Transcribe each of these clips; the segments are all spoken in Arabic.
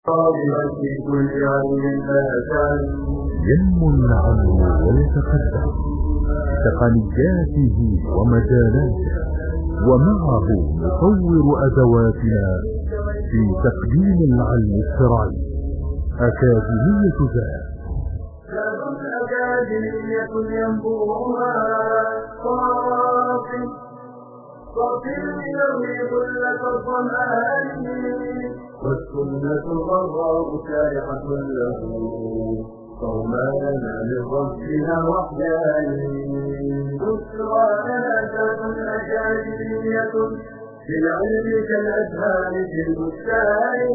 ينمو العلم ويتقدم بتقنياته ومجالاته، ومعه نطور أدواتنا في تقديم العلم الشرعي. أكاديمية زاد أكاديمية ينبوها صافي يروي كل الظمآن، والسنة ضراء شارحة له صوما من ربنا وحيان. بشرى لنا ذات أكاديمية في العلم كالأزهار في البستان.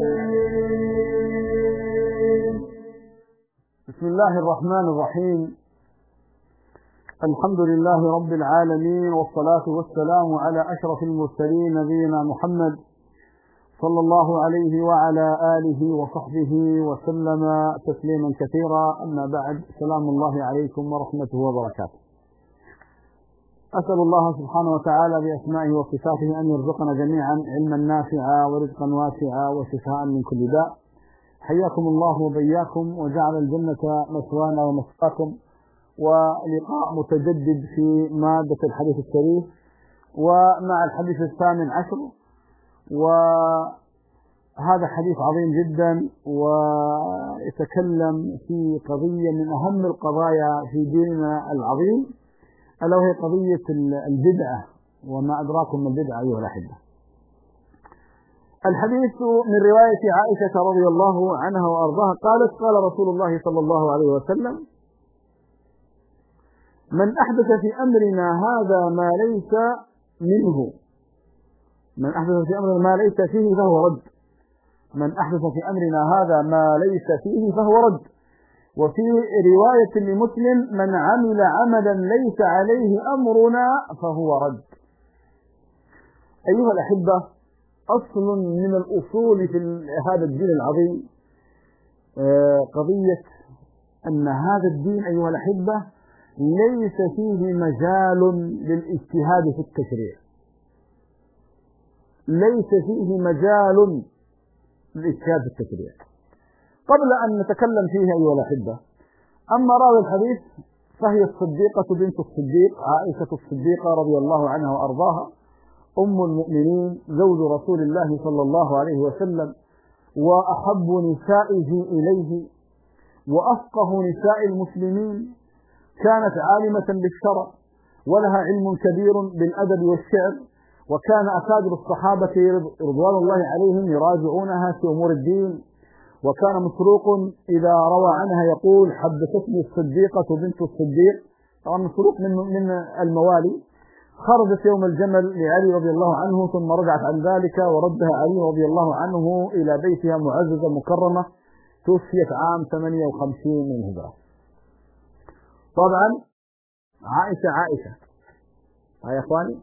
بسم الله الرحمن الرحيم. الحمد لله رب العالمين، والصلاة والسلام على أشرف المرسلين نبينا محمد صلى الله عليه وعلى آله وصحبه وسلم تسليما كثيرا. أما بعد، سلام الله عليكم ورحمته وبركاته. أسأل الله سبحانه وتعالى بأسمائه وصفاته أن يرزقنا جميعا علما نافعا ورزقا واسعا وشفاء من كل داء. حياكم الله وبياكم، وجعل الجنة مثوانا ومثواكم، ولقاء متجدد في مادة الحديث الشريف، ومع الحديث الثامن عشر. وهذا حديث عظيم جدا، ويتكلم في قضية من أهم القضايا في ديننا العظيم، ألا وهي قضية البدعة، وما أدراكم من البدعة أيها الأحبة. الحديث من رواية عائشة رضي الله عنها وأرضاها قالت: قال رسول الله صلى الله عليه وسلم: من أحدث في أمرنا هذا ما ليس منه، من أحدث في أمرنا ما ليس فيه فهو رد. من أحدث في أمرنا هذا ما ليس فيه فهو رد. وفي رواية لمسلم: من عمل عملا ليس عليه أمرنا فهو رد. أيها الأحبة، أصل من الأصول في هذا الدين العظيم قضية أن هذا الدين أيها الأحبة ليس فيه مجال للاجتهاد في التشريع، ليس فيه مجال للاجتهاد في التشريع. قبل أن نتكلم فيه أيها الأحبة، أما راوي الحديث فهي الصديقة بنت الصديق عائشة الصديقة رضي الله عنها وأرضاها، أم المؤمنين، زوج رسول الله صلى الله عليه وسلم، وأحب نسائه إليه، وأفقه نساء المسلمين. كانت عالمة بالشرع، ولها علم كبير بالأدب والشعر، وكان أكابر الصحابة رضوان الله عليهم يراجعونها في أمور الدين. وكان مسروق إذا روى عنها يقول: حدثتني الصديقة بنت الصديق. طبعا مسروق من الموالي. خرجت يوم الجمل لعلي رضي الله عنه، ثم رجعت عن ذلك وردها علي رضي الله عنه إلى بيتها معززة مكرمة. توفيت عام 58 من الهجرة. طبعا عائشة يا اخواني،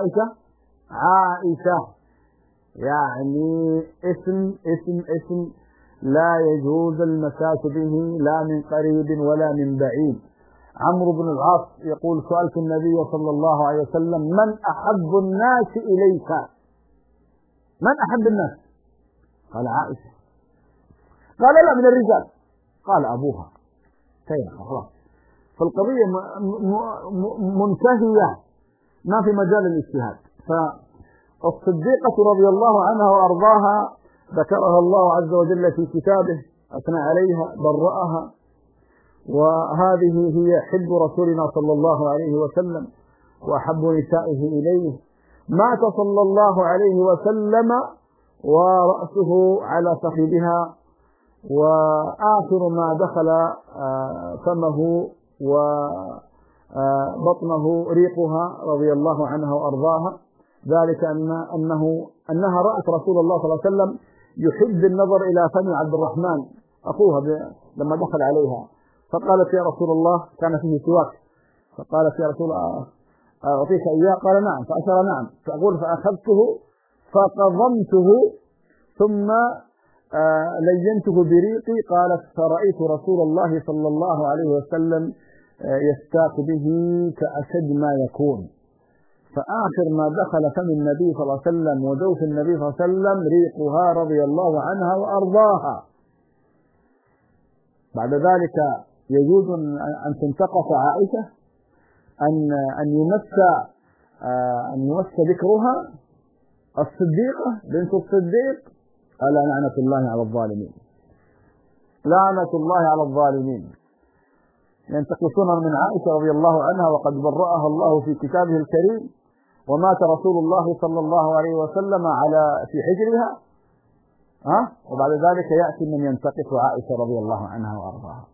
عائشة يعني اسم لا يجوز المساس به لا من قريب ولا من بعيد. عمرو بن العاص يقول: سألت النبي صلى الله عليه وسلم: من أحب الناس إليك؟ من أحب الناس؟ قال: عائشة. قال: لا، من الرجال. قال: أبوها. خلاص، فالقضية منتهية، ما في مجال الاجتهاد. فالصديقة رضي الله عنها وأرضاها ذكرها الله عز وجل في كتابه، أثنى عليها، برأها، وهذه هي حب رسولنا صلى الله عليه وسلم وأحب نسائه إليه. مات صلى الله عليه وسلم ورأسه على فخذها، وآخر ما دخل فمه وبطنه ريقها رضي الله عنها وأرضاها. ذلك أنها رأت رسول الله صلى الله عليه وسلم يحب النظر إلى فم عبد الرحمن أخوها لما دخل عليها، فقالت: يا رسول الله، كان فيه سواك، فقالت: يا رسول الله أعطيك إياه؟ قال: نعم. فأشار نعم. فأقول: فأخذته فقضمته ثم لينته بريقي. قالت: فرأيت رسول الله صلى الله عليه وسلم يستاق به كأشد ما يكون. فآخر ما دخل فم النبي صلى الله عليه وسلم وجوف النبي صلى الله عليه وسلم ريقها رضي الله عنها وأرضاها. بعد ذلك يجوز أن تنتقص عائشة، أن يمس ذكرها الصديقة بنت الصديق. ألا لعنة الله على الظالمين، لعنة الله على الظالمين. ينتقصون من عائشة رضي الله عنها وقد برأها الله في كتابه الكريم، ومات رسول الله صلى الله عليه وسلم في حجرها، وبعد ذلك يأتي من ينتقص عائشة رضي الله عنها وأرضاها.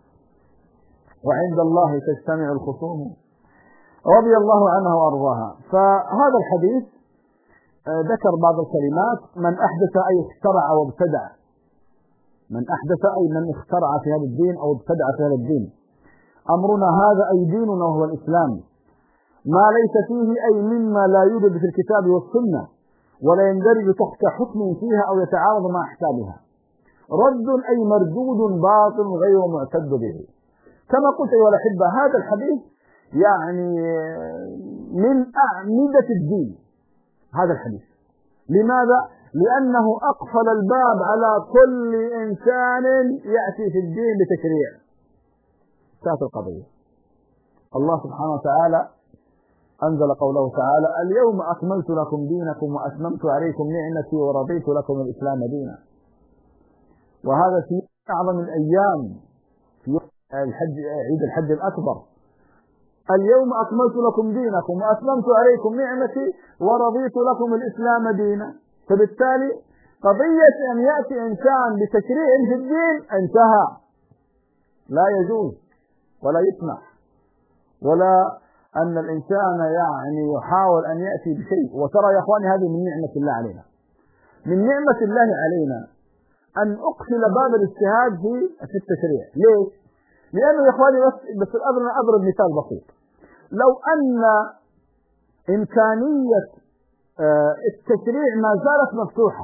وعند الله تجتمع الخصوم رضي الله عنها وأرضاها. فهذا الحديث ذكر بعض الكلمات: من أحدث أي اخترع وابتدع. من أحدث أي من اخترع في هذا الدين أو ابتدع في هذا الدين. أمرنا هذا أي ديننا وهو الإسلام، ما ليس فيه أي مما لا يوجد في الكتاب والسنة ولا يندرج تحت حكم فيها أو يتعارض مع أحكامها، رد أي مردود باطل غير معتد به. كما قلت أيها الأحبة، هذا الحديث يعني من أعمدة الدين. هذا الحديث لماذا؟ لأنه أقفل الباب على كل إنسان يأتي في الدين بتشريع. انتهت القضية. الله سبحانه وتعالى أنزل قوله تعالى: اليوم أكملت لكم دينكم وأتممت عليكم نعمتي ورضيت لكم الإسلام دينا. وهذا في أعظم الأيام، في عيد الحج الأكبر. اليوم أكملت لكم دينكم وأتممت عليكم نعمتي ورضيت لكم الإسلام دينا. فبالتالي قضية أن يأتي إنسان بتشريع في الدين انتهى، لا يجوز ولا يسمح، ولا أن الإنسان يعني يحاول أن يأتي بشيء. وترى يا أخواني، هذه من نعمة الله علينا، من نعمة الله علينا أن أقفل باب الاجتهاد في التشريع. ليش؟ لأنه يا أخواني بس أضرب مثال بسيط. لو أن إمكانية التشريع ما زالت مفتوحة،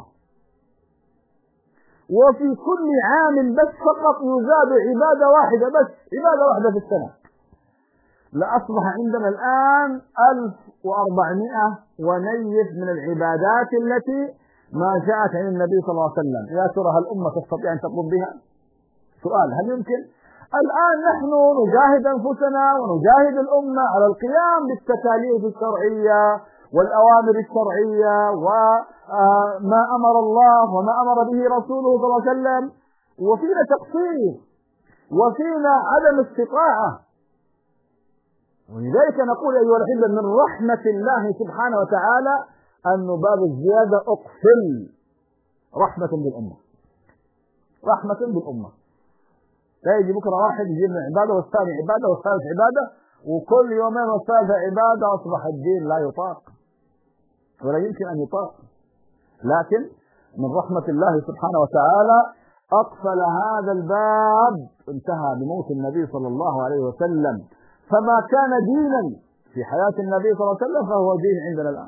وفي كل عام بس فقط يزاد عبادة واحدة، بس عبادة واحدة في السنة، لأصبح عندنا الآن 1400 ونيف من العبادات التي ما جاءت عن النبي صلى الله عليه وسلم. يا ترى هل الأمة تستطيع أن تقوم بها؟ سؤال: هل يمكن؟ الآن نحن نجاهد أنفسنا ونجاهد الأمة على القيام بالتكاليف الشرعية والأوامر الشرعية وما أمر الله وما أمر به رسوله صلى الله عليه وسلم، وفينا تقصير وفينا عدم استطاعة. ولذلك نقول أيها الأحبة، من رحمة الله سبحانه وتعالى أن باب الزيادة أقفل، رحمة بالأمة، رحمة بالأمة. لا يجي بكرة واحد يجيب من عبادة والثاني عبادة والثالث عبادة وكل يومين والثالثة عبادة، أصبح الدين لا يطاق ولا يمكن أن يطاق. لكن من رحمة الله سبحانه وتعالى أقفل هذا الباب، انتهى بموت النبي صلى الله عليه وسلم. فما كان دينا في حياة النبي صلى الله عليه وسلم فهو دين عندنا الآن،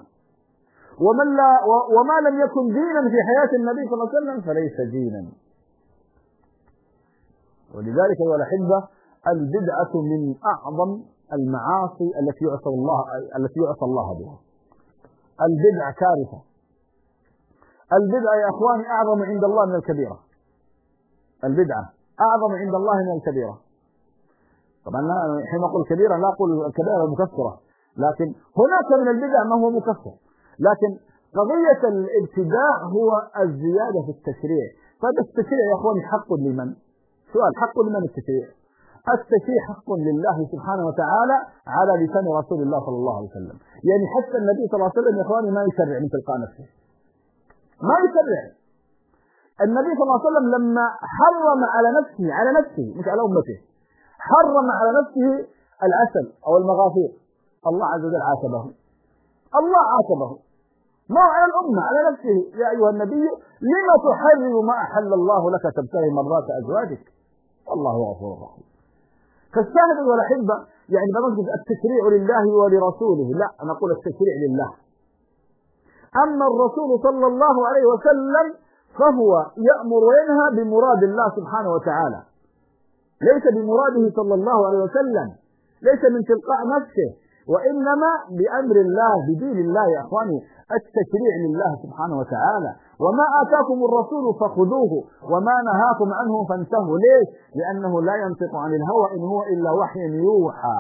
وما لم يكن دينا في حياة النبي صلى الله عليه وسلم فليس دينا. ولذلك أيها الأحبة، البدعة من أعظم المعاصي التي يعصى الله بها. البدعة كارثة. البدعة يا أخواني أعظم عند الله من الكبيرة. البدعة أعظم عند الله من الكبيرة. طبعا حين نقول كبيرة لا أقول الكبيرة المكفرة، لكن هناك من البدع ما هو مكفر. لكن قضية الابتداع هو الزيادة في التشريع. فهذا التشريع يا أخواني حق لمن؟ سؤال: حق لمن التشريع؟ التشريع حق لله سبحانه وتعالى على لسان رسول الله صلى الله عليه وسلم. يعني حتى النبي صلى الله عليه وسلم يا اخواني ما يشرع من تلقاء نفسه، ما يشرع. النبي صلى الله عليه وسلم لما حرم على نفسه مش على امته، حرم على نفسه العسل او المغافير، الله عز وجل عاتبه. الله عاتبه ما على الامه، على نفسه: يا ايها النبي لما تحرم ما احل الله لك تبتغي مرضات ازواجك والله غفور رحيم. فالشاهد والأحبة يعني بنقول التشريع لله ولرسوله، لا، نقول التشريع لله. أما الرسول صلى الله عليه وسلم فهو يأمر وينهى بمراد الله سبحانه وتعالى، ليس بمراده صلى الله عليه وسلم، ليس من تلقاء نفسه، وإنما بأمر الله، بدين الله. يا أخواني التشريع لله سبحانه وتعالى، وما آتاكم الرسول فخذوه وما نهاكم عنه فانتهوا. ليش؟ لأنه لا ينطق عن الهوى إن هو إلا وحي يوحى.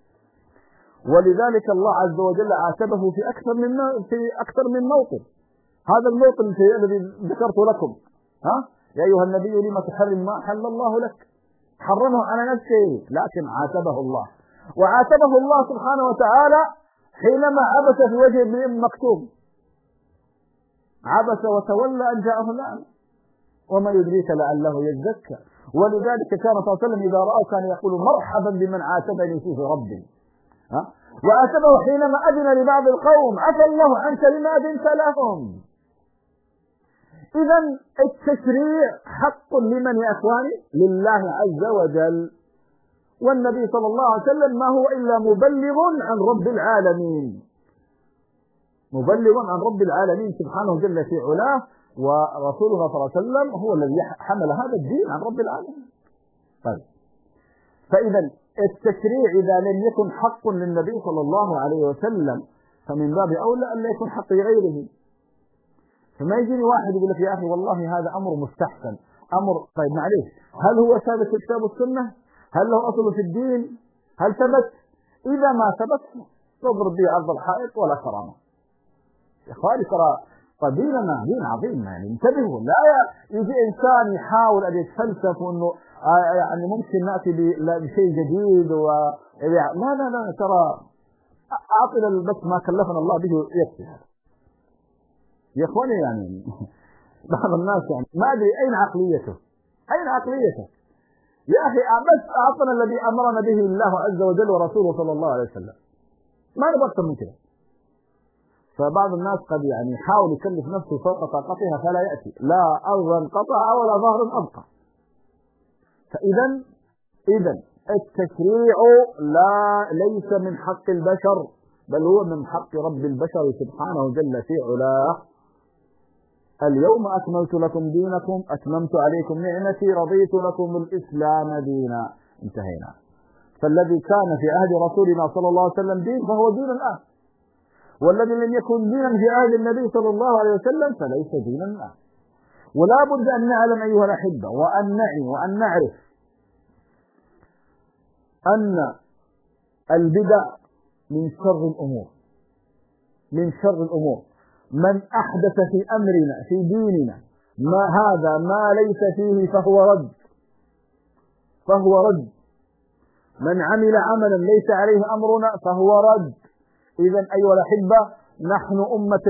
ولذلك الله عز وجل عاتبه في أكثر من موطن. هذا الموطن الذي ذكرت لكم، يا أيها النبي لما تحرم ما أحل الله لك، حرمه على نفسه، لكن عاتبه الله. وعاتبه الله سبحانه وتعالى حينما عبس في وجه ابن مكتوم، عبس وتولى أن جاءه الأعمى وما يدريك لعله يزكى. ولذلك كان صلى الله عليه وسلم إذا رأى كان يقول مرحبا بمن عاتبني فيه ربي. وعاتبه حينما أذن لبعض القوم، عفى الله عنك لما أذنت لهم. إذا التشريع حق لمن يا أخواني؟ لله عز وجل. والنبي صلى الله عليه وسلم ما هو إلا مبلغ عن رب العالمين، مبلغ عن رب العالمين سبحانه جل في علاه. ورسولنا صلى الله عليه وسلم هو الذي حمل هذا الدين عن رب العالمين. طيب، فإذا التشريع إذا لم يكن حق للنبي صلى الله عليه وسلم فمن باب أولى أن لا يكون حق لغيره. فما يجيني واحد يقول لك يا أخي والله هذا أمر مستحسن، أمر طيب معليش، هل هو ثابت في كتاب السنة؟ هل له أصل في الدين؟ هل ثبت؟ إذا ما ثبت تضرب به عرض الحائط ولا كرامة. يا إخواني ترى ديننا دين عظيم، يعني انتبهوا، لا يجي إنسان يحاول أن يتفلسف وإنه يعني ممكن نأتي بشيء جديد لا ترى أعطنا بس ما كلفنا الله به يكفي. هذا يا إخواني يعني بعض الناس يعني ما أدري أين عقليته، أين عقليته يا أخي؟ بس أعطنا الذي أمرنا به الله عز وجل ورسوله صلى الله عليه وسلم، ما نبغى أكثر من كده. فبعض الناس قد يعني يحاول يكلف نفسه فوق طاقتها فلا يأتي، لا أرضا قطع ولا ظهر أبقى. فإذا التشريع ليس من حق البشر، بل هو من حق رب البشر سبحانه جل في علاه. اليوم أكملت لكم دينكم، أتممت عليكم نعمتي، رضيت لكم الإسلام دينا. انتهينا. فالذي كان في عهد رسولنا صلى الله عليه وسلم دين فهو دين الآن، والذي لم يكن دينا في عهد النبي صلى الله عليه وسلم فليس دينا الآن. ولا بد أن نعلم أيها الأحبة وأن نعي وأن نعرف أن البدع من شر الأمور، من شر الأمور. من أحدث في أمرنا في ديننا ما ليس فيه فهو رد. من عمل عملا ليس عليه أمرنا فهو رد. إذا أيها الأحبة نحن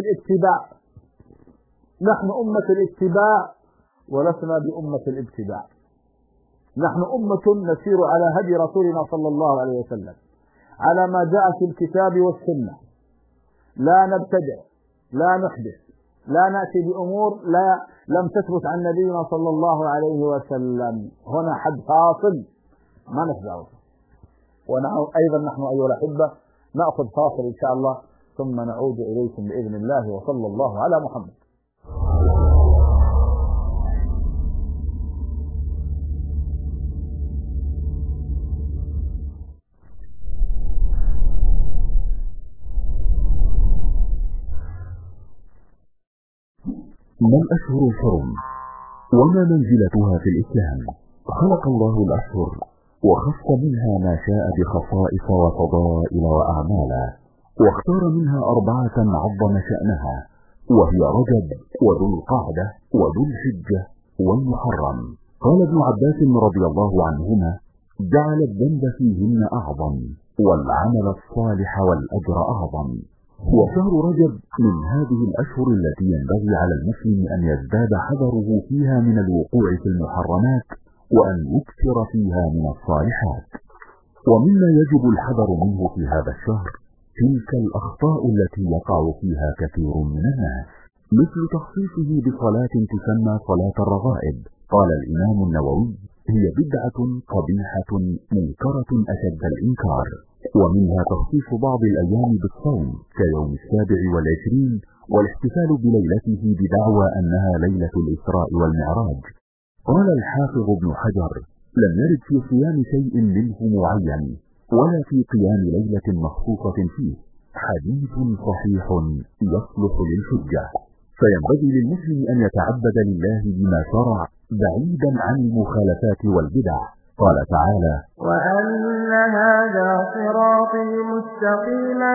أمة الاتباع ولسنا بأمة الابتداع. نحن أمة نسير على هدي رسولنا صلى الله عليه وسلم، على ما جاء في الكتاب والسنة. لا نبتدع، لا نحدث، لا نأتي بأمور لم تثبت عن نبينا صلى الله عليه وسلم. هنا حد فاصل ما نتجاوز. وأيضا نحن أيها الأحبة نأخذ فاصل إن شاء الله ثم نعود إليكم بإذن الله، وصلى الله على محمد. ما الأشهر الحرم وما منزلتها في الإسلام؟ خلق الله الأشهر وخص منها ما شاء بخصائص وفضائل وأعمالا، واختار منها 4 عظم شأنها، وهي رجب وذو القعدة وذو الحجة والمحرم. قال ابن عباس رضي الله عنهما: جعل الذنب فيهن أعظم والعمل الصالح والأجر أعظم. وشهر رجب من هذه الأشهر التي ينبغي على المسلم أن يزداد حذره فيها من الوقوع في المحرمات، وأن يكثر فيها من الصالحات. ومما يجب الحذر منه في هذا الشهر تلك الأخطاء التي يقع فيها كثير من الناس، مثل تخصيصه بصلاة تسمى صلاة الرغائب. قال الإمام النووي: هي بدعة قبيحة منكرة أشد الإنكار. ومنها تخصيص بعض الأيام بالصوم كيوم 27 والاحتفال بليلته بدعوى أنها ليلة الإسراء والمعراج. قال الحافظ ابن حجر: لم يرد في صيام شيء منه معين ولا في قيام ليلة مخصوصة فيه حديث صحيح يصلح للحجة. فينبغي للمسلم أن يتعبد لله بما شرع بعيدا عن المخالفات والبدع. قال تعالى: وأن هذا صراطي مستقيما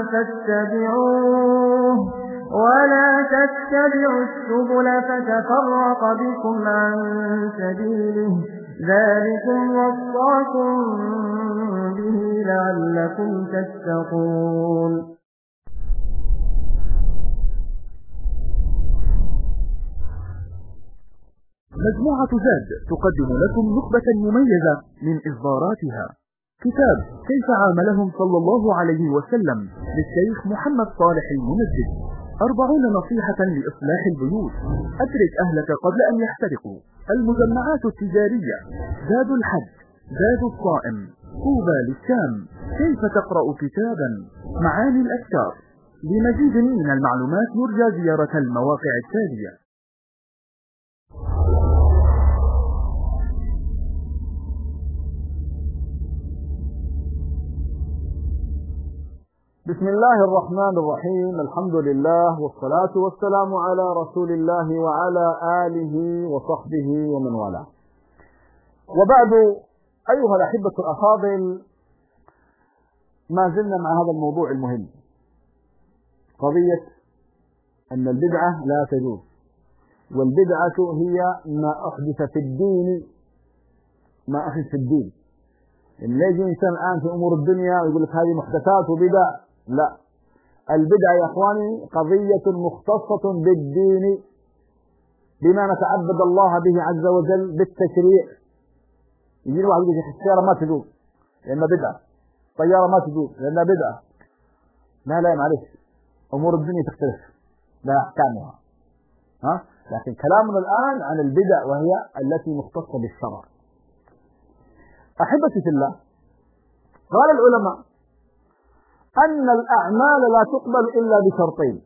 فاتبعوه ولا تتبعوا السبل فتفرق بكم عن سبيله ذلكم وصاكم به لعلكم تتقون. مجموعة زاد تقدم لكم نخبة مميزة من إصداراتها كتاب كيف عاملهم صلى الله عليه وسلم للشيخ محمد صالح المنجد، 40 نصيحة لإصلاح البيوت، أدرك أهلك قبل أن يحترقوا، المجمعات التجارية، زاد الحج، زاد الصائم، طوبى للشام، كيف تقرأ كتابا، معاني الأذكار. لمزيد من المعلومات يرجى زيارة المواقع التالية: بسم الله الرحمن الرحيم. الحمد لله والصلاة والسلام على رسول الله وعلى آله وصحبه ومن والاه. وبعد، أيها الأحبة الأفاضل، ما زلنا مع هذا الموضوع المهم، قضية أن البدعة لا تجوز، والبدعة هي ما أحدث في الدين، ما أحدث في الدين. إن يجي إنسان الآن في أمور الدنيا ويقول لك هذه محدثات وبدع، لا، البدعة يا إخواني قضية مختصة بالدين، بما نتعبد الله به عز وجل بالتشريع. يجي واحد يقول لك السيارة ما تجوز لأنها بدعة، الطيارة ما تجوز لأنها بدعة. لا معلش، أمور الدنيا تختلف، لا أحكامها، لكن كلامنا الآن عن البدع وهي التي مختصة بالشرع. أحبتي في الله، قال العلماء أن الأعمال لا تقبل إلا بشرطين،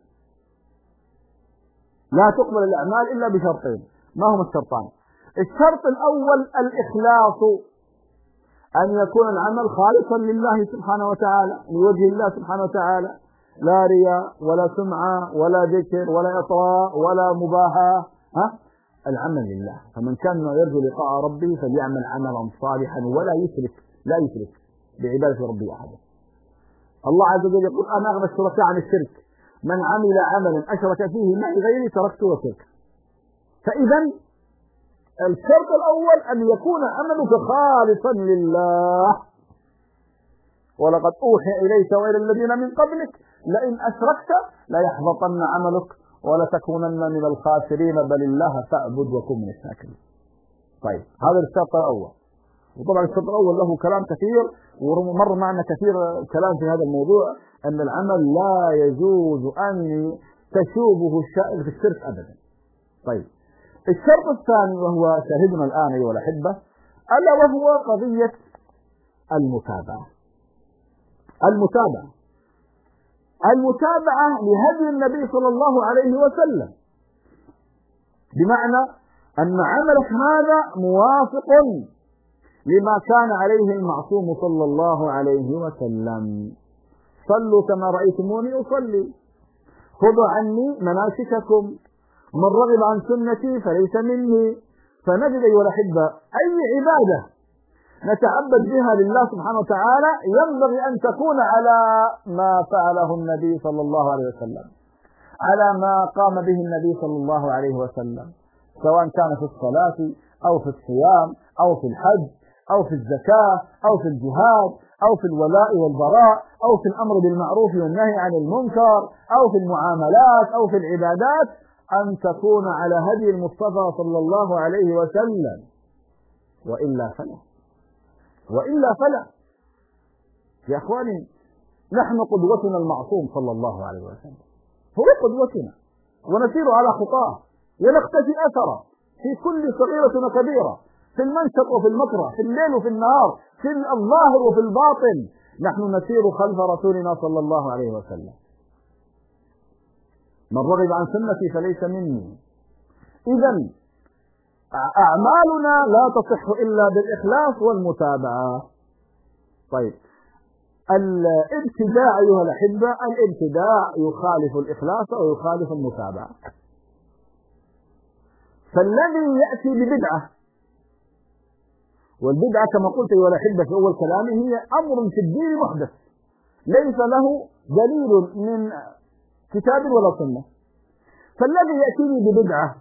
لا تقبل الأعمال إلا بشرطين. ما هما الشرطان؟ الشرط الأول الإخلاص، أن يكون العمل خالصا لله سبحانه وتعالى، لوجه الله سبحانه وتعالى، لا رياء ولا سمعة ولا ذكر ولا إطراء ولا مباهاة، العمل لله. فمن كان يرجو لقاء ربه فليعمل عملا صالحا ولا يشرك، لا يشرك بعبادة ربه أحدا. الله عز وجل يقول: أنا أغنى الشركاء عن الشرك، من عمل عملا أشرك فيه معي غيري تركته وشركه. فإذا الشرط الأول أن يكون عملك خالصا لله. ولقد أوحي إليك وإلى الذين من قبلك لئن أشركت ليحبطن عملك ولتكونن من الخاسرين، بل الله فاعبد وكن من الشاكرين. طيب، هذا الشرط الأول. وطبعا الشرط الأول له كلام كثير، ومر معنا كثير كلام في هذا الموضوع، أن العمل لا يجوز أن تشوبه الشائع في الشرك أبدا. طيب، الشرط الثاني وهو شاهدنا الآن أيها الأحبة، ألا وهو قضية المتابعة. المتابعة لهدي النبي صلى الله عليه وسلم، بمعنى أن عملك هذا موافق لما كان عليه المعصوم صلى الله عليه وسلم. صلوا كما رأيتموني أصلي، خذوا عني مناسككم، من رغب عن سنتي فليس مني. فنجد أيها الأحبة أي عبادة نتعبد بها لله سبحانه وتعالى ينبغي أن تكون على ما فعله النبي صلى الله عليه وسلم، على ما قام به النبي صلى الله عليه وسلم، سواء كان في الصلاة أو في الصيام أو في الحج أو في الزكاة أو في الجهاد أو في الولاء والبراء أو في الأمر بالمعروف والنهي عن المنكر أو في المعاملات أو في العبادات، أن تكون على هدي المصطفى صلى الله عليه وسلم، وإلا فلا. يا أخواني، نحن قدوتنا المعصوم صلى الله عليه وسلم، هو قدوتنا، ونسير على خطاه ونقتفي أثره في كل صغيرة وكبيرة، في المنشط وفي المكره، في الليل وفي النهار، في الظاهر وفي الباطن، نحن نسير خلف رسولنا صلى الله عليه وسلم. من رغب عن سنتي فليس مني. إذن أعمالنا لا تصح إلا بالإخلاص والمتابعة. طيب، الابتداع أيها الأحبة، الابتداع يخالف الإخلاص ويخالف المتابعة. فالذي يأتي ببدعة، والبدعة كما قلت أيها الأحبة في أول كلامي هي أمر في الدين محدث ليس له دليل من كتاب ولا سنة. فالذي يأتيني ببدعة،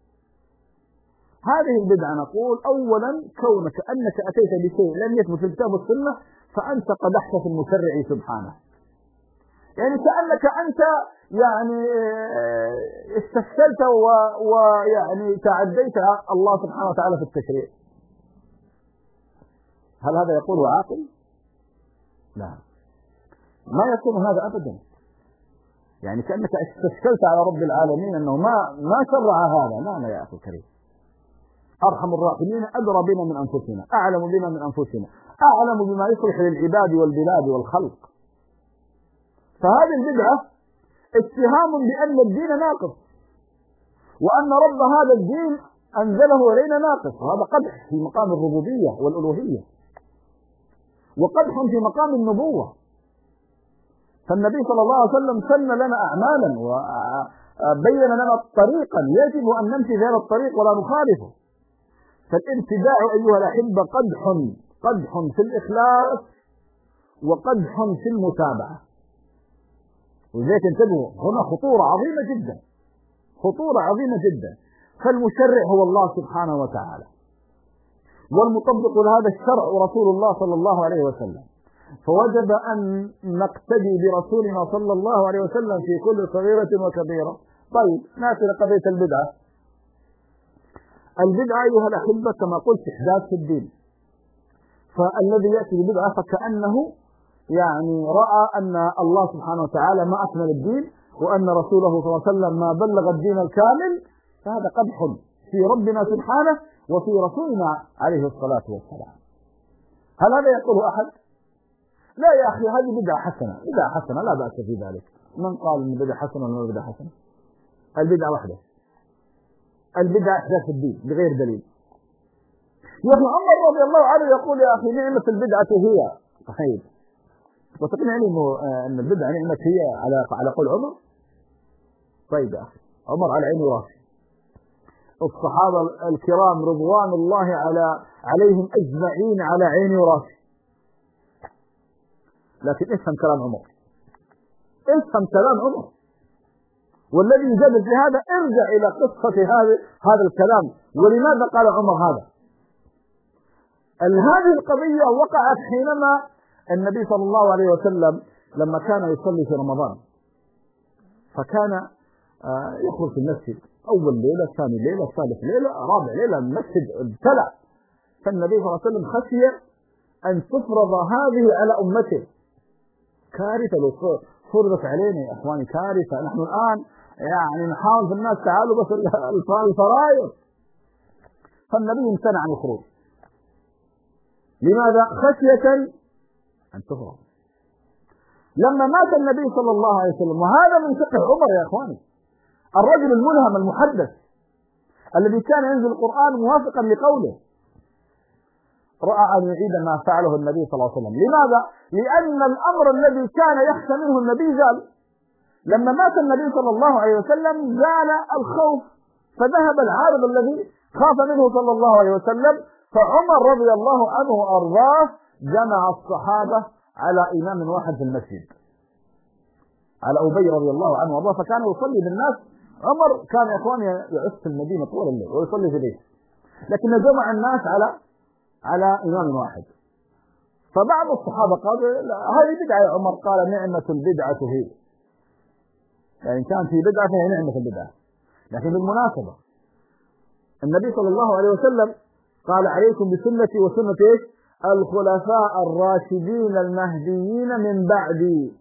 هذه البدعة نقول أولا كونك أنك أتيت بشيء لم يثبت في الكتاب والسنة فأنت قدحت في المشرع سبحانه، يعني كأنك أنت يعني استفسرت ويعني تعديت الله سبحانه وتعالى في التشريع. هل هذا يقوله عاقل؟ لا، ما يكون هذا أبدا. يعني كأنك استشكلت على رب العالمين أنه ما شرع هذا. لا يا أخي الكريم، أرحم الراحمين أدرى بنا من أنفسنا، أعلم بنا من أنفسنا، أعلم بما يصلح للعباد والبلاد والخلق. فهذه البدعة اتهام بأن الدين ناقص، وأن رب هذا الدين أنزله إلينا ناقص، وهذا قدح في مقام الربوبية والألوهية، وقدح في مقام النبوة. فالنبي صلى الله عليه وسلم سن لنا أعمالا وبين لنا طريقا يجب أن نمشي في هذا الطريق ولا نخالفه. فالابتداع أيها الأحبة قدح في الإخلاص وقدح في المتابعة. وذلك انتبهوا، هنا خطورة عظيمة جدا، خطورة عظيمة جدا. فالمشرع هو الله سبحانه وتعالى، والمطبق لهذا الشرع رسول الله صلى الله عليه وسلم، فوجب أن نقتدي برسولنا صلى الله عليه وسلم في كل صغيرة وكبيرة. طيب نأتي لقضية البدعة. البدعة أيها الأحبة كما قلت إحداث في الدين، فالذي يأتي بالبدعة فكأنه يعني رأى أن الله سبحانه وتعالى ما أكمل الدين وأن رسوله صلى الله عليه وسلم ما بلغ الدين الكامل، فهذا قدح في ربنا سبحانه وفي رسولنا عليه الصلاة والسلام. هل هذا يقوله أحد؟ لا يا أخي، هذه بدعة حسنة، بدعة حسنة لا بأس في ذلك. من قال أن بدعة حسنة ولا بدعة حسنة؟ البدعة وحده، البدعة إحداث الدين بغير دليل. يا ابن عمر رضي الله عنه يقول يا أخي نعمة البدعة هي طيب، وتقنعني أن البدعة نعمة هي على قول عمر؟ طيب يا أخي، عمر على عيني وراسي، الصحابة الكرام رضوان الله عليهم أجمعين على عيني وراسي، لكن افهم كلام عمر، افهم كلام عمر. والذي يجادل في هذا ارجع إلى قصة هذا الكلام، ولماذا قال عمر هذا. هذه القضية وقعت حينما النبي صلى الله عليه وسلم لما كان يصلي في رمضان، فكان يخرج في المسجد أول ليلة، ثاني ليلة، ثالث ليلة، رابع ليلة، المسجد ابتلع. فالنبي صلى الله عليه وسلم خشي أن تفرض هذه على أمته. كارثة لو فرضت علينا يا إخواني، كارثة. نحن الآن يعني نحاول في الناس تعالوا بس الفرائض. فالنبي امتنع عن الخروج. لماذا؟ خشية أن تفرض. لما مات النبي صلى الله عليه وسلم، وهذا من فقه عمر يا إخواني، الرجل الملهم المحدث الذي كان ينزل القرآن موافقا لقوله، رأى أن يعيد ما فعله النبي صلى الله عليه وسلم. لماذا؟ لأن الأمر الذي كان يخشى منه النبي زال. لما مات النبي صلى الله عليه وسلم زال الخوف، فذهب العارض الذي خاف منه صلى الله عليه وسلم. فعمر رضي الله عنه وأرضاه جمع الصحابة على إمام واحد في المسجد، على أبي رضي الله عنه وأرضاه، فكان يصلي بالناس. عمر كان يا إخواني يعس في المدينة طول الليل ويصلي في بيته، لكن جمع الناس على إمام واحد. فبعض الصحابة قالوا هذه بدعة يا عمر. قال نعمة البدعة هي، يعني كان في بدعة فهي نعمة البدعة. لكن بالمناسبة النبي صلى الله عليه وسلم قال عليكم بسنتي وسنة ايش؟ الخلفاء الراشدين المهديين من بعدي.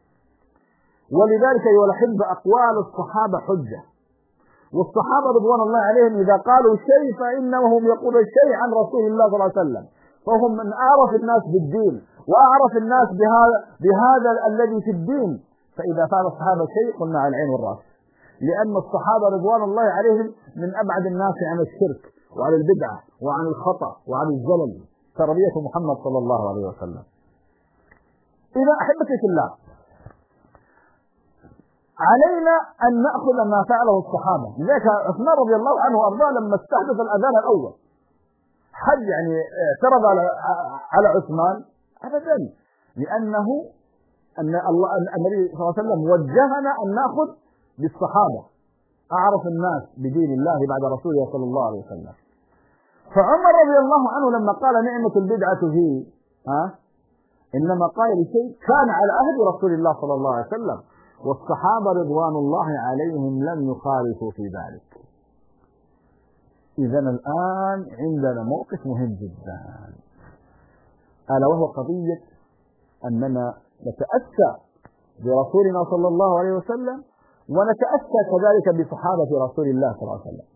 ولذلك أيها الأحبة أقوال الصحابة حجة، والصحابة رضوان الله عليهم إذا قالوا شيء فإنهم يقولون شيء عن رسول الله صلى الله عليه وسلم، فهم من أعرف الناس بالدين وأعرف الناس بهذا الذي في الدين. فإذا فعل الصحابة شيء قلنا على العين والرأس، لأن الصحابة رضوان الله عليهم من أبعد الناس عن الشرك وعن البدعة وعن الخطأ وعن الزلل، تربية محمد صلى الله عليه وسلم. إذا أحبتي في الله، علينا أن نأخذ ما فعله الصحابة. لذلك عثمان رضي الله عنه وأرضاه لما استحدث الأذان الأول حد يعني اعترض على عثمان أبدا، لأنه النبي صلى الله عليه وسلم وجهنا أن نأخذ بالصحابة أعرف الناس بدين الله بعد رسوله صلى الله عليه وسلم. فعمر رضي الله عنه لما قال نعمة البدعة فيه إنما قال لشيء كان على عهد رسول الله صلى الله عليه وسلم، والصحابة رضوان الله عليهم لم يخالفوا في ذلك. إذا الآن عندنا موقف مهم جدا، ألا وهو قضية أننا نتأسى برسولنا صلى الله عليه وسلم ونتأسى كذلك بصحابة رسول الله صلى الله عليه وسلم.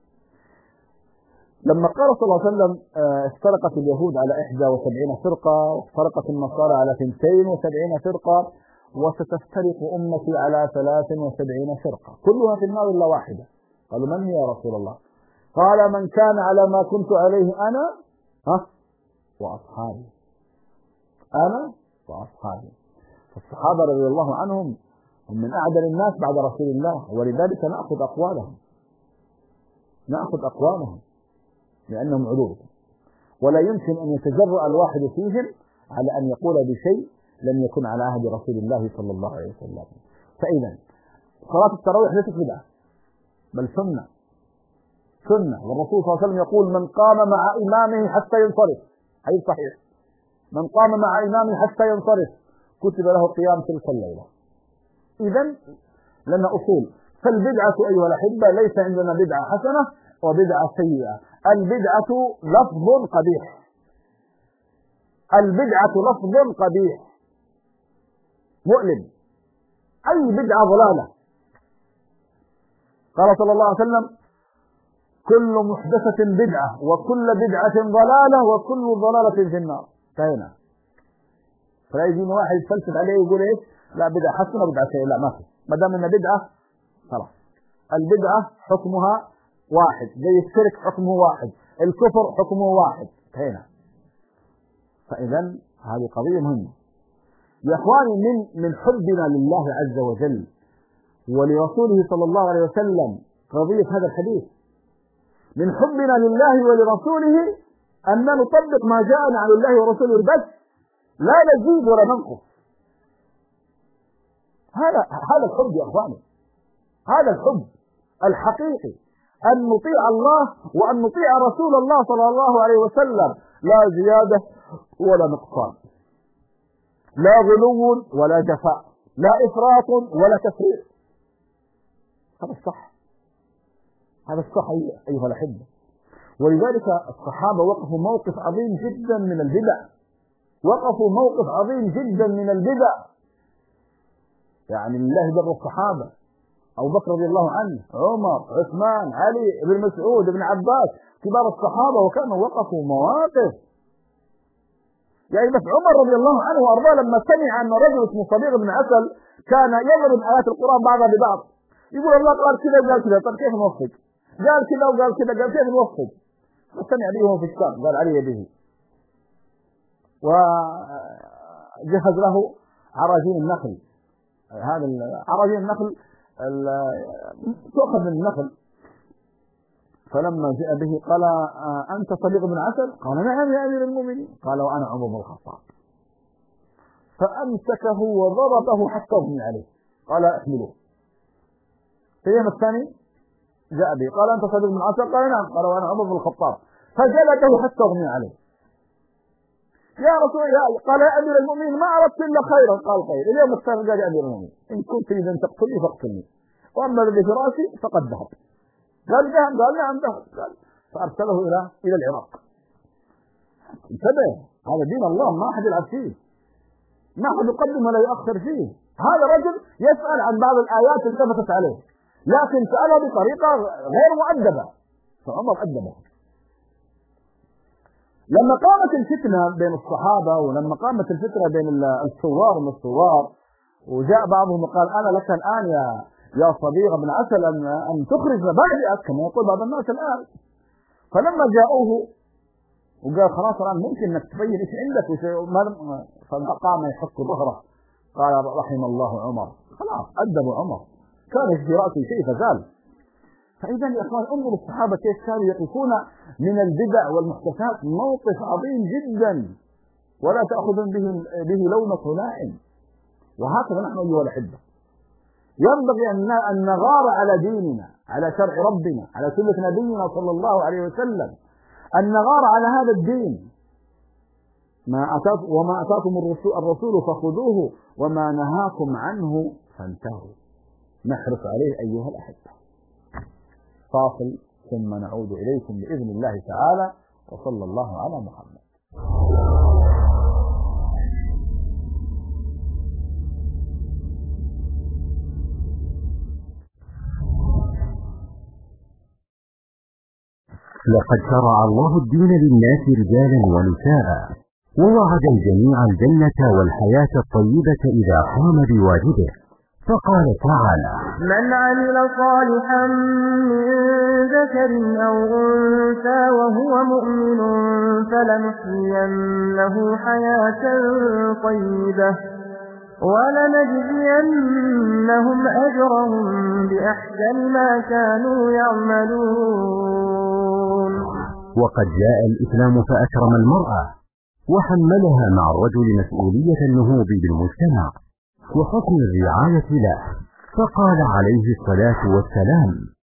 لما قال صلى الله عليه وسلم افترقت اليهود على 71 فرقة وافترقت النصارى على 72 فرقة وستفترق أمتي على 73 فرقة كلها في النار إلا واحدة. قالوا من هي يا رسول الله؟ قال من كان على ما كنت عليه أنا وأصحابي، أنا وأصحابي. فالصحابة رضي الله عنهم هم من أعدل الناس بعد رسول الله، ولذلك نأخذ أقوالهم لأنهم علوم، ولا يمكن أن يتجرأ الواحد فيهم على أن يقول بشيء لم يكن على عهد رسول الله صلى الله عليه وسلم. فإذا صلاة التراويح ليست بدعة بل سنة، والرسول صلى الله عليه وسلم يقول من قام مع إمامه حتى ينصرف، حديث صحيح، من قام مع إمامه حتى ينصرف كتب له قيام تلك الليلة. إذا لنا أصول. فالبدعة أيها الأحبة ليس عندنا بدعة حسنة وبدعة سيئة، البدعة لفظ قبيح، البدعة لفظ قبيح مؤلم، أي بدعة ضلالة. قال صلى الله عليه وسلم كل محدثة بدعة وكل بدعة ضلالة وكل ضلالة في النار. فهنا فلا يجيني واحد يتفلسف عليه ويقول ايش لا بدعة حسنة وبدعة سيئة، لا ما في، ما دام ان بدعة خلاص. البدعة حكمها واحد، زي الشرك حكمه واحد، الكفر حكمه واحد. هنا فإذا هذه قضية مهمة يا اخواني. من حبنا لله عز وجل ولرسوله صلى الله عليه وسلم قضية هذا الحديث، من حبنا لله ولرسوله أن نطبق ما جاءنا عن الله ورسوله بس، لا نزيد ولا ننقص. هذا الحب يا اخواني، هذا الحب الحقيقي، أن نطيع الله وأن نطيع رسول الله صلى الله عليه وسلم، لا زيادة ولا نقصان، لا غلو ولا جفاء، لا إفراط ولا تفريط. هذا الصح، هذا الصح أيها الأحبة. ولذلك الصحابة وقفوا موقف عظيم جدا من البدع، وقفوا موقف عظيم جدا من البدع. يعني لله در الصحابة، أبو بكر رضي الله عنه، عمر، عثمان، علي، ابن مسعود، ابن عباس، كبار الصحابة، وكانوا وقفوا مواقف. يعني بس عمر رضي الله عنه وأرضاه لما سمع أن رجل اسمه صبيغ بن عسل كان يضرب آيات القرآن بعضها ببعض، يقول الله قال كذا وقال كذا، طب كيف نوفق؟ قال كذا وقال كذا، قال كيف نوفق؟ فسمع به وهو في الشام، قال علي به، وجهز له عراجين النخل. هذا عراجين النخل تؤخذ من النخل. فلما جاء به قال أنت صديق بن عسل؟ قال نعم يا أمير المؤمنين. قال وأنا عمر بن الخطاب. فأمسكه وضربه حتى أغمي عليه، قال احملوه. في اليوم الثاني جاء به قال أنت صديق بن عسل؟ قال نعم. قال وأنا عمر بن الخطاب. فجلده حتى أغمي عليه. يا رسول الله، قال يا أمير المؤمنين ما أردت إلا خيرا. قال خير. اليوم الثاني قال يا أمير المؤمنين إن كنت إذا تقتلني فاقتلني، وأما الذي في رأسي فقد ذهب. قال ذهب؟ قال نعم ذهب. قال فأرسله إلى العراق. انتبه، هذا دين الله ما أحد يلعب فيه، ما أحد يقدم ولا يؤخر فيه. هذا رجل يسأل عن بعض الآيات التفتت عليه، لكن سألها بطريقة غير مؤدبة، فعمر أدبه. لما قامت الفتنة بين الصحابة، ولما قامت الفتنة بين الثوار والثوار، وجاء بعضهم وقال أنا لك الآن يا صبيغ بن عسل أن تخرج مبادئك كما يقول بعض الناس الآن. فلما جاءوه وقال خلاص الآن ممكن أنك تبين إيش عندك، فقام يحك ظهره. قال رحم الله عمر. خلاص أدبوا عمر، كان في رأسه شيء فزال. فإذا يا إخوان انظروا الصحابة كيف كانوا يقفون من البدع والمحدثات موقف عظيم جدا ولا تأخذ به لومة لائم. وهكذا نحن أيها الأحبة ينبغي أن نغار على ديننا، على شرع ربنا، على سنة نبينا صلى الله عليه وسلم، أن نغار على هذا الدين. وما أتاكم الرسول فخذوه وما نهاكم عنه فانتهوا. نحرص عليه أيها الأحبة. فاصل ثم نعود إليكم بإذن الله تعالى، وصلى الله على محمد. لقد شرع الله الدين للناس رجالا ونساء، ووعد الجميع الجنة والحياة الطيبة إذا قام بواجبه، فقال تعالى: من عمل صالحا من ذكر أو أنثى وهو مؤمن فلنحيينه حياة طيبة ولنجزينهم أجرهم بأحسن ما كانوا يعملون. وقد جاء الإسلام فأكرم المرأة وحملها مع الرجل مسؤولية النهوض بالمجتمع وحسن الرعاية له، فقال عليه الصلاة والسلام: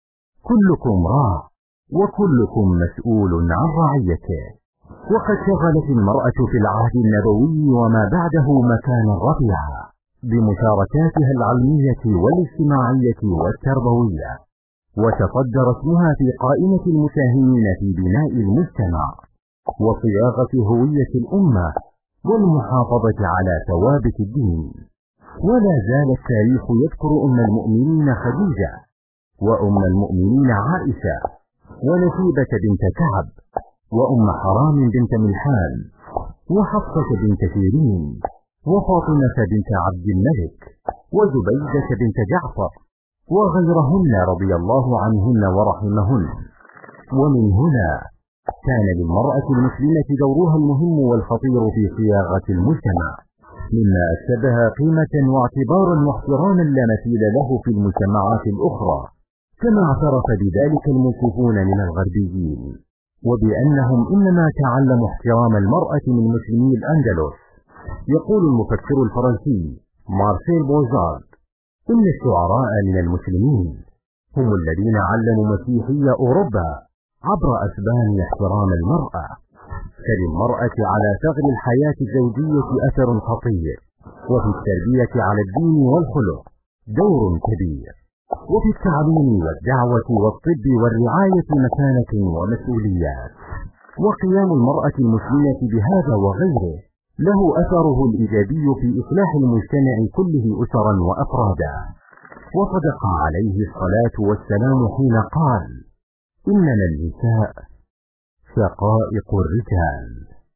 كلكم راع وكلكم مسؤول عن رعيته. وقد شغلت المرأة في العهد النبوي وما بعده مكانا رفيعا بمشاركاتها العلمية والاجتماعية والتربوية، وتصدر اسمها في قائمة المساهمين في بناء المجتمع وصياغة هوية الأمة والمحافظة على ثوابت الدين. ولا زال التاريخ يذكر أم المؤمنين خديجة، وأم المؤمنين عائشة، ونسيبة بنت كعب، وأم حرام بنت ملحان، وحفصة بنت سيرين، وفاطمة بنت عبد الملك، وزبيدة بنت جعفر، وغيرهن رضي الله عنهن ورحمهن. ومن هنا كان للمرأة المسلمة دورها المهم والخطير في صياغة المجتمع، مما أكسبها قيمة واعتبارا واحتراما لا مثيل له في المجتمعات الأخرى، كما اعترف بذلك المنصفون من الغربيين، وبأنهم إنما تعلموا احترام المرأة من مسلمي الأندلس. يقول المفكر الفرنسي مارسيل بوزارد: إن الشعراء من المسلمين هم الذين علموا مسيحي أوروبا عبر أسبان احترام المرأة، فللمرأة على ثغر الحياة الزوجية أثر خطير، وفي التربية على الدين والخلق دور كبير، وفي التعليم والدعوة والطب والرعاية مكانة ومسؤوليات. وقيام المرأة المسلمة بهذا وغيره له أثره الإيجابي في إصلاح المجتمع كله أسرا وأفرادا. وصدق عليه الصلاة والسلام حين قال: إننا النساء شقائق الرجال.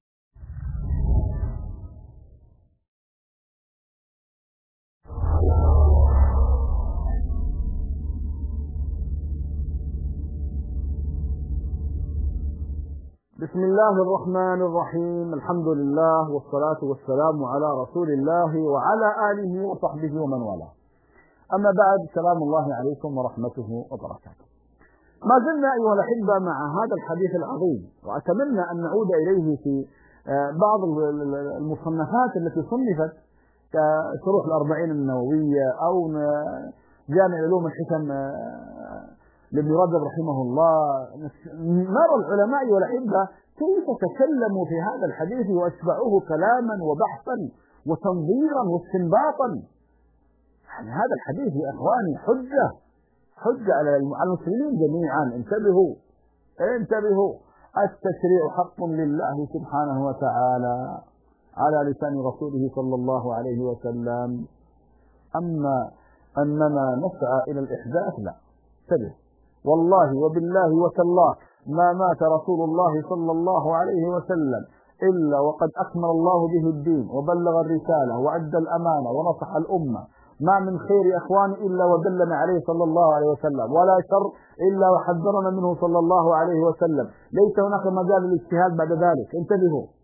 بسم الله الرحمن الرحيم. الحمد لله والصلاة والسلام على رسول الله وعلى آله وصحبه ومن والاه. أما بعد، سلام الله عليكم ورحمته وبركاته. ما زلنا أيها الأحبة مع هذا الحديث العظيم، وأتمنى أن نعود إليه في بعض المصنفات التي صنفت كشروح الأربعين النووية أو جامع علوم الحكم لابن رجب رحمه الله. نرى العلماء والأحبة كيف تكلموا في هذا الحديث وأشبعوه كلاما وبحثا وتنظيرا واستنباطا. يعني هذا الحديث يا إخواني حجة على المسلمين جميعا. انتبهوا. التشريع حق لله سبحانه وتعالى على لسان رسوله صلى الله عليه وسلم، أما أننا نسعى إلى الإحداث لا. انتبه، والله وبالله وتالله ما مات رسول الله صلى الله عليه وسلم إلا وقد أكمل الله به الدين وبلغ الرسالة وأدى الأمانة ونصح الأمة. ما من خير يا إخواني إلا ودلنا عليه صلى الله عليه وسلم، ولا شر إلا وحذرنا منه صلى الله عليه وسلم. ليس هناك مجال للاجتهاد بعد ذلك. انتبهوا.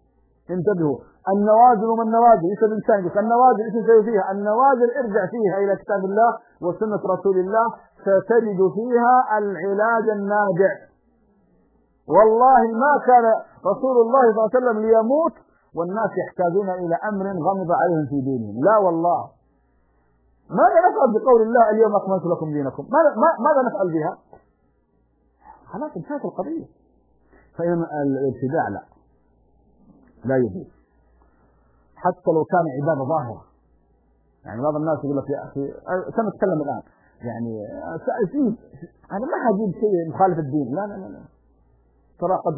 انتبهوا، النوازل وما النوازل، ايش الانسان يقول النوازل ايش يسوي فيها؟ النوازل ارجع فيها الى كتاب الله وسنة رسول الله ستجد فيها العلاج الناجع. والله ما كان رسول الله صلى الله عليه وسلم ليموت والناس يحتاجون الى امر غمض عليهم في دينهم، لا والله. ماذا نفعل بقول الله اليوم اكملت لكم دينكم؟ ماذا نفعل بها؟ خلاص انتهت القضية. فإن الابتداع لا يجوز حتى لو كان عبادة ظاهرة. يعني بعض الناس يقول لك يا أخي سنتكلم الآن يعني سأجيب أنا ما هجيب شيء مخالف الدين، لا لا لا لا، ترى قد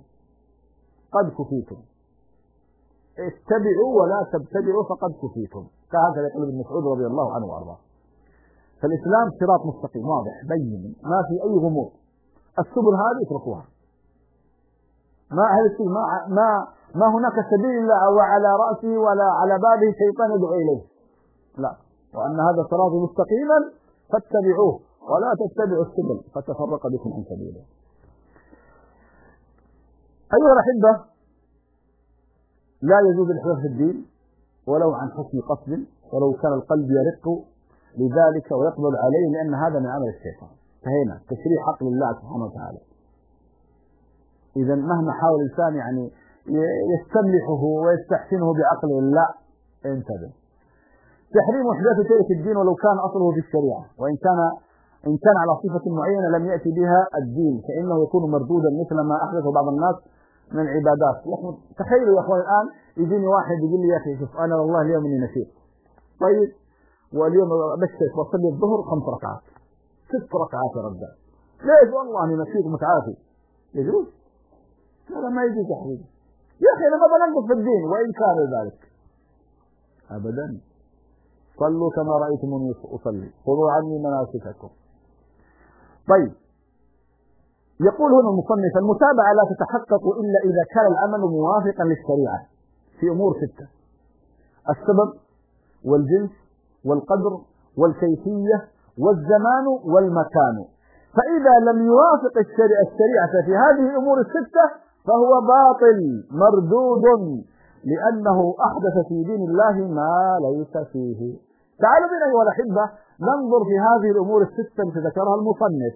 كفيتم اتبعوا ولا تبتدعوا فقد كفيتم، كهذا يقول ابن مسعود رضي الله عنه وارضاه. فالإسلام صراط مستقيم واضح بين، ما في أي غموض. السبل هذه اتركوها، ما هذا ما هناك سبيل إلا وعلى رأسه ولا على بابه شيطان يدعو إليه، لا. وأن هذا صراطي مستقيما فاتبعوه ولا تتبعوا السبل فتفرق بكم عن سبيله. أيها الأحبة، لا يجوز الحلف في الدين ولو عن حسن قصد، ولو كان القلب يرق لذلك ويقبل عليه، لأن هذا من عمل الشيطان. فهنا تشريع عقل الله سبحانه وتعالى. إذا مهما حاول الإنسان يعني يستملحه ويستحسنه بعقله، لا، انتبه. تحريم إحداث شيء في الدين ولو كان أصله في الشريعة، وإن كان على صفة معينة لم يأتي بها الدين فإنه يكون مردودا، مثل ما أحدثه بعض الناس من العبادات. تخيلوا يا أخوان الآن يجيني واحد يقول لي يا أخي شوف أنا والله اليوم إني نشيط، طيب واليوم بشتت بصلي الظهر 5 ركعات 6 ركعات يا رجال، ليش؟ والله أني نشيط متعافي. يجوز؟ هذا ما يجوز يا حبيبي. يا أخي أنا ما بنقص في الدين وإن كان ذلك أبدا. صلوا كما رأيتموني أصلي، خذوا عني مناسككم. طيب، يقول هنا المصنف: المتابعة لا تتحقق إلا إذا كان العمل موافقا للشريعة في أمور 6: السبب والجنس والقدر والكيفية والزمان والمكان. فإذا لم يوافق الشريعة في هذه الأمور 6 فهو باطل مردود، لأنه أحدث في دين الله ما ليس فيه. تعالوا بنا أيها الأحبة ننظر في هذه الأمور 6 التي ذكرها المصنف.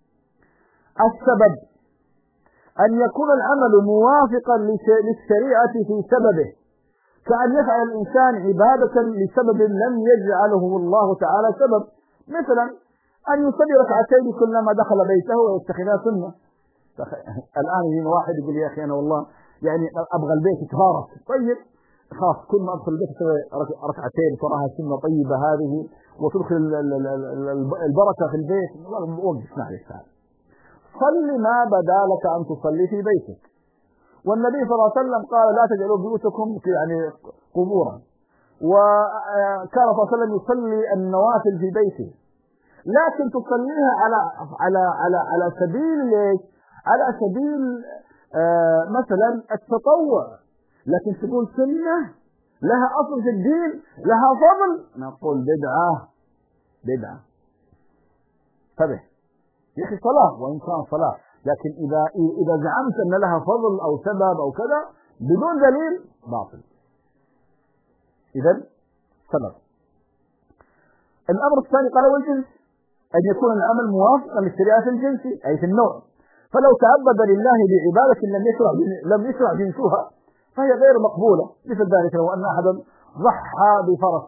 السبب أن يكون العمل موافقا للشريعة في سببه، كأن يفعل الإنسان عبادة لسبب لم يجعله الله تعالى سبب، مثلا أن يصلي ركعتين كلما دخل بيته ويتخذها سنة. الآن يجينا واحد يقول يا أخي أنا والله يعني أبغى البيت يتبارك، طيب خلاص كل ما أدخل البيت أسوي ركعتين تراها سنة طيبة هذه وتدخل البركة في البيت. وقف معي الساعة، صل ما بدا لك أن تصلي في بيتك. والنبي صلى الله عليه وسلم قال لا تجعلوا بيوتكم يعني قبورا، وكان صلى الله عليه وسلم يصلي النوافل في بيته، لكن تصليها على سبيل ليش؟ على سبيل مثلا التطوع، لكن تقول سنة لها أصل في الدين لها فضل، نقول بدعة. فبه يا أخي صلاة وإن كان صلاة، لكن إذا زعمت أن لها فضل أو سبب أو كذا بدون دليل باطل. إذن سبب. الأمر الثاني قال والجنس، أن يكون العمل موافقا للشريعة الجنسي أي في النوع، فلو تعبد لله بعبادة لم يشرع جنسها فهي غير مقبولة. مثل ذلك لو أن أحدا ضحى بفرس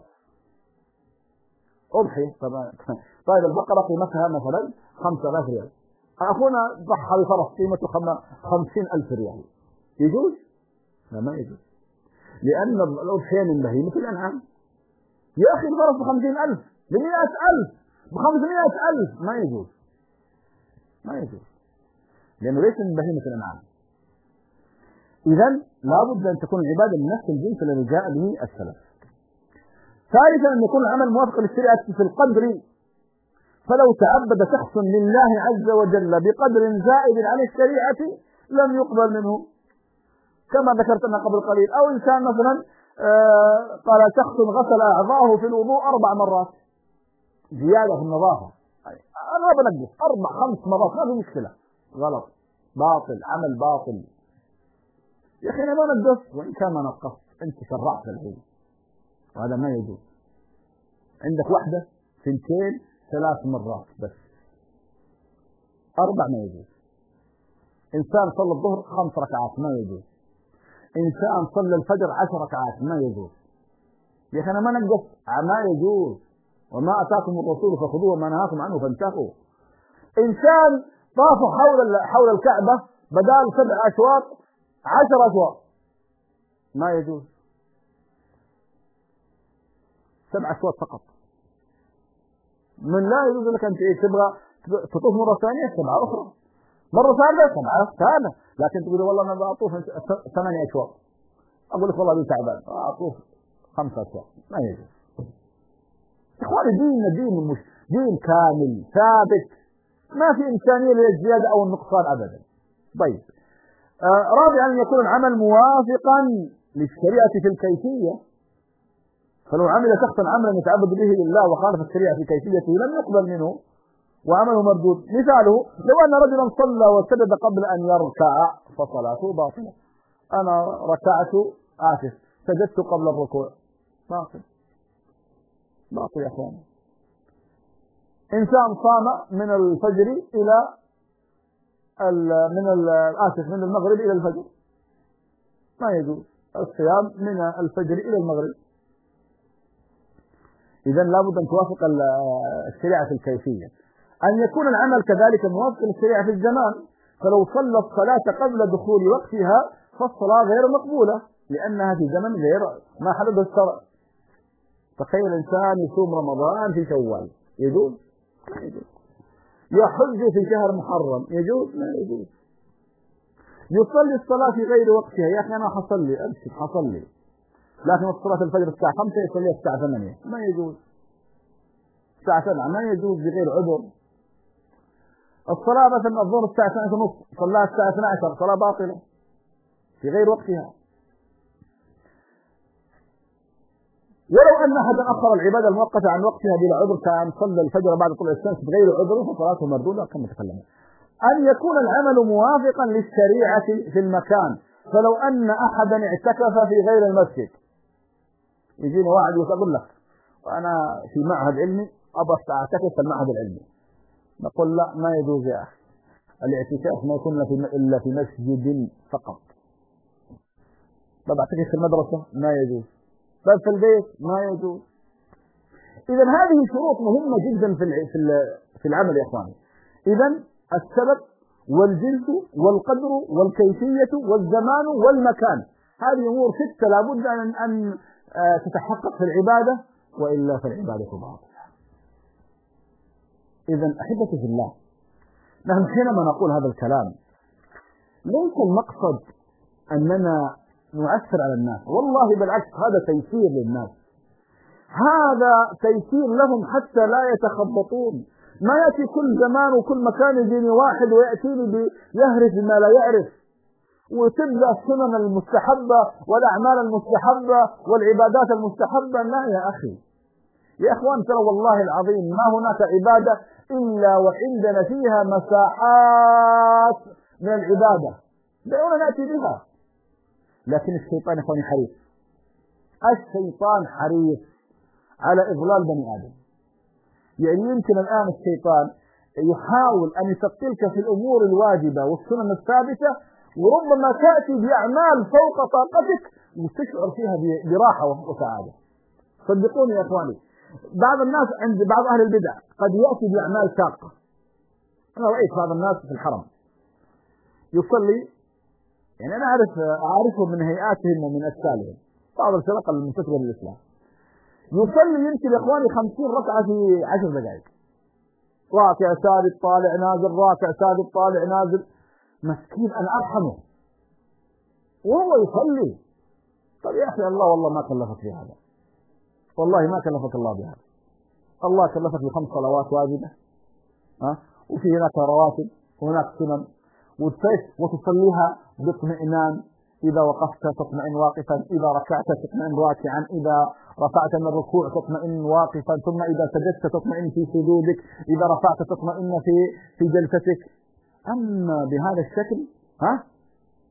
أضحي، طيب البقرة قيمتها مثلا 5000 ريال، أخونا ضحى بفرس قيمته 50,000 ريال، يجوز؟ لا ما يجوز، لأن الأضحية من بهيمة الأنعام. يا أخي الفرس ب50,000 ب100,000 ب500,000 ما يجوز، لأنه ليس من بهيمة الأنعام. إذن لابد أن تكون العبادة من نفس الجنس الذي جاء به السلف. ثالثا أن يكون العمل موافق للشريعة في القدر، فلو تعبد شخص لله عز وجل بقدر زائد عن الشريعة لم يقبل منه، كما ذكرتنا قبل قليل. أو إنسان مثلا قال شخص غسل أعضاءه في الوضوء 4 مرات زيادة في النظافة، أنا بنقص 4-5 مرات ما في مشكلة، غلط، باطل، عمل باطل. يا أخي أنا ما نقصت، وإن كان ما نقصت أنت شرعت العلم وهذا ما يجوز. عندك واحدة 2 3 مرات بس، 4 ما يجوز. إنسان صلى الظهر 5 ركعات ما يجوز. إنسان صلى الفجر 10 ركعات ما يجوز. يا أخي أنا ما نقصت، ما يجوز. وما أتاكم الرسول فخذوه وما نهاكم عنه فانتهوا. إنسان طاف حول الكعبة بدال 7 أشواط 10 أشواط ما يجوز. 7 أشواط فقط. من لا يجوز لك أنت تبغى تطوف مرة ثانية 7 أخرى، مرة ثالثة 7 ثالثة، لكن تقول والله أنا بطوف 8 أشواط، أقول لك والله دي تعبان أطوف 5 أشواط ما يجوز. إخواني ديننا دين كامل ثابت، ما في إمكانية للزيادة أو النقصان أبدا. طيب رابعا أن يكون العمل موافقا للشريعة في الكيفية. فلو عمل شخصا عملا يتعبد به لله وخالف الشريعة في كيفيته لم يقبل منه وعمله مردود. مثاله لو أن رجلا صلى وسجد قبل أن يركع فصلاته باطلة. أنا ركعت سجدت قبل الركوع باطل يا أخوان. إنسان صام من الفجر إلى من المغرب إلى الفجر ما يجوز الصيام من الفجر إلى المغرب. إذا لابد أن توافق الشريعة في الكيفية. أن يكون العمل كذلك موافق للشريعة في الزمان. فلو صلى الصلاة قبل دخول وقتها فالصلاة غير مقبولة لأنها في زمن غير ما حدد الشرع. تخيل الإنسان يصوم رمضان في شوال يجوز؟ ما يجوز. يحج في شهر محرم يجوز؟ ما يجوز. يصلي الصلاة في غير وقتها. يا أخي أنا حصلي لكن صلاة الفجر الساعة 5 يصليها الساعة 8 ما يجوز. الساعة 7 ما يجوز بغير عذر. الصلاة مثلا الظهر الساعة 12:30 صلاها الساعة 12 صلاة باطلة في غير وقتها. ولو أن أحدا أخر العبادة المؤقتة عن وقتها بلا عذر كان صلى الفجر بعد طلوع الشمس بغير عذر فصلاته مردودة كما تكلمنا. أن يكون العمل موافقا للشريعة في المكان. فلو أن أحدا اعتكف في غير المسجد يجينا واحد يقول لك وأنا في معهد علمي أبغى أعتكف في المعهد العلمي، نقول لا ما يجوز يا أخي. الاعتكاف ما يكون إلا في مسجد فقط. طب اعتكف في المدرسة ما يجوز، طب في البيت ما يجوز. إذا هذه شروط مهمة جدا في العمل يا إخواني. إذا السبب والجنس والقدر والكيفية والزمان والمكان، هذه أمور 6 لابد أن تتحقق في العبادة وإلا فالعبادة باطلة. إذا أحبتي في الله، نحن حينما نقول هذا الكلام ليس المقصد أننا نؤثر على الناس، والله بالعكس هذا تيسير للناس، هذا تيسير لهم حتى لا يتخبطون. ما يأتي كل زمان وكل مكان يجيني واحد ويأتيني يهرف بما لا يعرف وتبدأ السنن المستحبة والأعمال المستحبة والعبادات المستحبة. لا يا أخي، يا إخوان ترى والله العظيم ما هناك عبادة إلا وعندنا فيها مساحات من العبادة دعونا نأتي بها. لكن الشيطان إخواني حريص، الشيطان حريص على إضلال بني آدم. يعني يمكن الآن الشيطان يحاول أن يثقلك في الأمور الواجبة والسنن الثابتة، وربما تأتي بأعمال فوق طاقتك وتشعر فيها براحة وسعادة. صدقوني يا إخواني، بعض الناس عند بعض أهل البدع قد يأتي بأعمال شاقة. أنا رأيت بعض الناس في الحرم يصلي، يعني أنا أعرفهم من هيئاتهم ومن أشكالهم، بعض الفرق المنتسبة للإسلام يصلي يمكن يا إخواني 50 ركعة في 10 دقائق، راكع ثابت طالع نازل راكع ثابت طالع نازل. مسكين أنا أرحمه وهو يصلي. طب يا أخي الله والله ما كلفك في هذا، والله ما كلفك الله بهذا. الله كلفك ب5 صلوات واجبة، وفي هناك رواتب وهناك سنن، وتصليها باطمئنان. إذا وقفت تطمئن واقفا، إذا ركعت تطمئن راكعا، إذا رفعت من الركوع تطمئن واقفا، ثم إذا سجدت تطمئن في سجودك، إذا رفعت تطمئن في جلستك. أما بهذا الشكل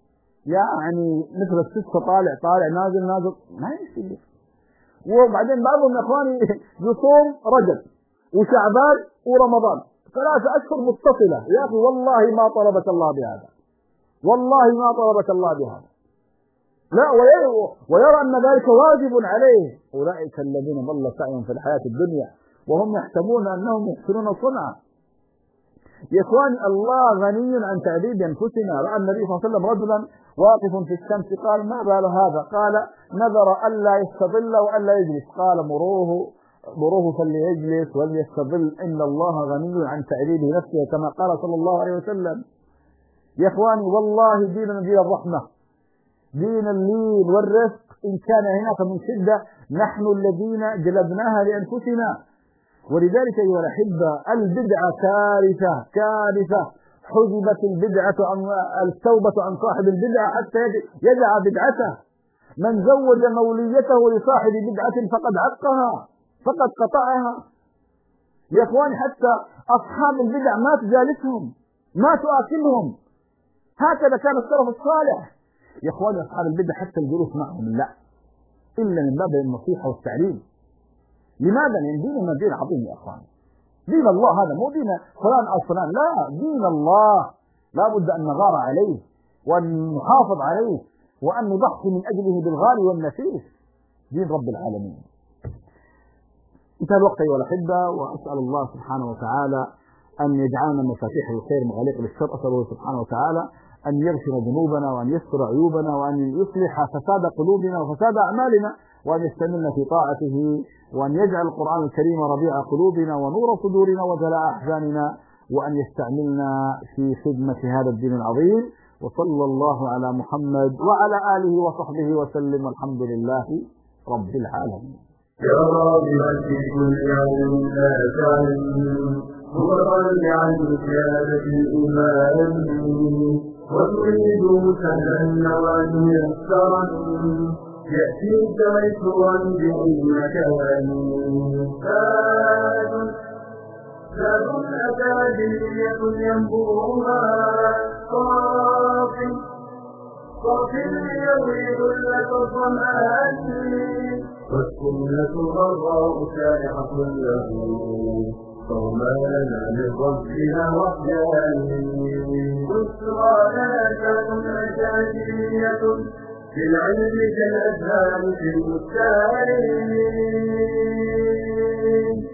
يعني مثل السكة طالع نازل ما يصير. وبعدين بعضهم يا اخواني يصوم رجب وشعبان ورمضان 3 أشهر متصلة. يا اخي والله ما طلبك الله بهذا، والله ما طلبك الله بهذا. لا، ويرى أن ذلك واجب عليه. أولئك الذين ضل سعيهم في الحياة الدنيا وهم يحسبون أنهم يحسنون صنعا. يا إخواني الله غني عن تعذيب أنفسنا. رأى النبي صلى الله عليه وسلم رجلا واقف في الشمس قال ما بال هذا؟ قال نذر ألا يستظل وألا يجلس. قال مروه فليجلس وليستظل إن الله غني عن تعذيب نفسه كما قال صلى الله عليه وسلم. يا إخواني والله ديننا دين الرحمة، دين اللين والرفق. إن كان هناك من شدة نحن الذين جلبناها لأنفسنا. ولذلك أيها الأحبة البدعة كارثة. حجبت البدعة التوبة عن صاحب البدعة حتى يدع بدعته. من زوج موليته لصاحب بدعة فقد عقها، فقد قطعها. يا إخواني حتى أصحاب البدع ما تجالسهم، ما تؤكلهم. هكذا كان السلف الصالح. يا إخواني أصحاب البدع حتى الجلوس معهم لا، إلا من باب النصيحة والتعليم. لماذا؟ لأن ديننا دين عظيم يا أخواني. دين الله هذا مو دين فلان أو فلان، لا، دين الله لا بد أن نغار عليه وأن نحافظ عليه وأن نضحي من أجله بالغالي والنفيس. دين رب العالمين. انتهى الوقت أيها الأحبة، وأسأل الله سبحانه وتعالى أن يجعلنا مفاتيح الخير مغاليق للشر. أسأل الله سبحانه وتعالى أن يغفر ذنوبنا وأن يستر عيوبنا وأن يصلح فساد قلوبنا وفساد أعمالنا وأن يستمرنا في طاعته وأن يجعل القرآن الكريم ربيع قلوبنا ونور صدورنا وجلاء أحزاننا وأن يستعملنا في خدمة هذا الدين العظيم. وصلى الله على محمد وعلى آله وصحبه وسلم والحمد لله رب العالمين. يا راغبا في كل يوم لا تعلم متطلعا لزيادة الإيمان وتريد سهلا وميسرا يأتيك ميسورا بأي مكان. زاد أكاديمية ينبوها صافي ليروي لك الظمآن والسنة غراء شارعة له صومانا لربنا وحدان. بشرى لنا أكاديمية في العلم كالأزهار في البستان.